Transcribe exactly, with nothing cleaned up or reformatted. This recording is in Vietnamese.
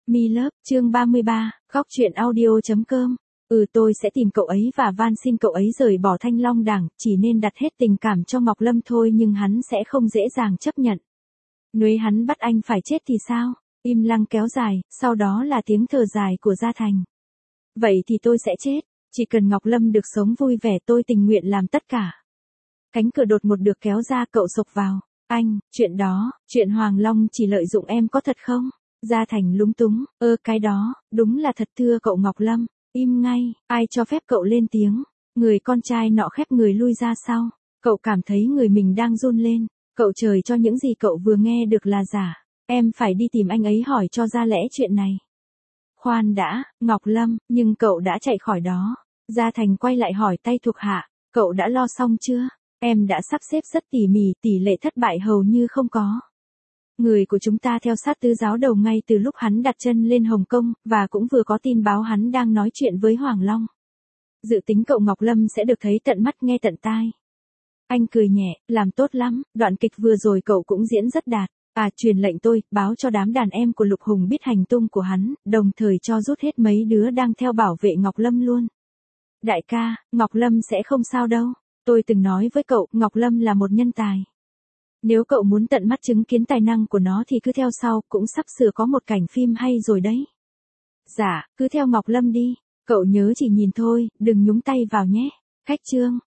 Me Love, chương ba mươi ba, góc truyện audio.com. Ừ tôi sẽ tìm cậu ấy và van xin cậu ấy rời bỏ Thanh Long Đảng, chỉ nên đặt hết tình cảm cho Ngọc Lâm thôi nhưng hắn sẽ không dễ dàng chấp nhận. Nếu hắn bắt anh phải chết thì sao? Im lặng kéo dài, sau đó là tiếng thở dài của Gia Thành. Vậy thì tôi sẽ chết, chỉ cần Ngọc Lâm được sống vui vẻ tôi tình nguyện làm tất cả. Cánh cửa đột ngột được kéo ra, cậu sộc vào. Anh, chuyện đó, chuyện Hoàng Long chỉ lợi dụng em có thật không? Gia Thành lúng túng, ơ cái đó, đúng là thật thưa cậu Ngọc Lâm. Im ngay, ai cho phép cậu lên tiếng. Người con trai nọ khép người lui ra sau. Cậu cảm thấy người mình đang run lên. Cậu trời cho những gì cậu vừa nghe được là giả. Em phải đi tìm anh ấy hỏi cho ra lẽ chuyện này. Khoan đã, Ngọc Lâm, nhưng cậu đã chạy khỏi đó. Gia Thành quay lại hỏi tay thuộc hạ, cậu đã lo xong chưa? Em đã sắp xếp rất tỉ mỉ, tỷ lệ thất bại hầu như không có. Người của chúng ta theo sát tứ giáo đầu ngay từ lúc hắn đặt chân lên Hồng Kông, và cũng vừa có tin báo hắn đang nói chuyện với Hoàng Long. Dự tính cậu Ngọc Lâm sẽ được thấy tận mắt nghe tận tai. Anh cười nhẹ, làm tốt lắm, đoạn kịch vừa rồi cậu cũng diễn rất đạt. À, truyền lệnh tôi, báo cho đám đàn em của Lục Hùng biết hành tung của hắn, đồng thời cho rút hết mấy đứa đang theo bảo vệ Ngọc Lâm luôn. Đại ca, Ngọc Lâm sẽ không sao đâu. Tôi từng nói với cậu, Ngọc Lâm là một nhân tài. Nếu cậu muốn tận mắt chứng kiến tài năng của nó thì cứ theo sau, cũng sắp sửa có một cảnh phim hay rồi đấy. Dạ, cứ theo Ngọc Lâm đi, cậu nhớ chỉ nhìn thôi, đừng nhúng tay vào nhé. Khách trương,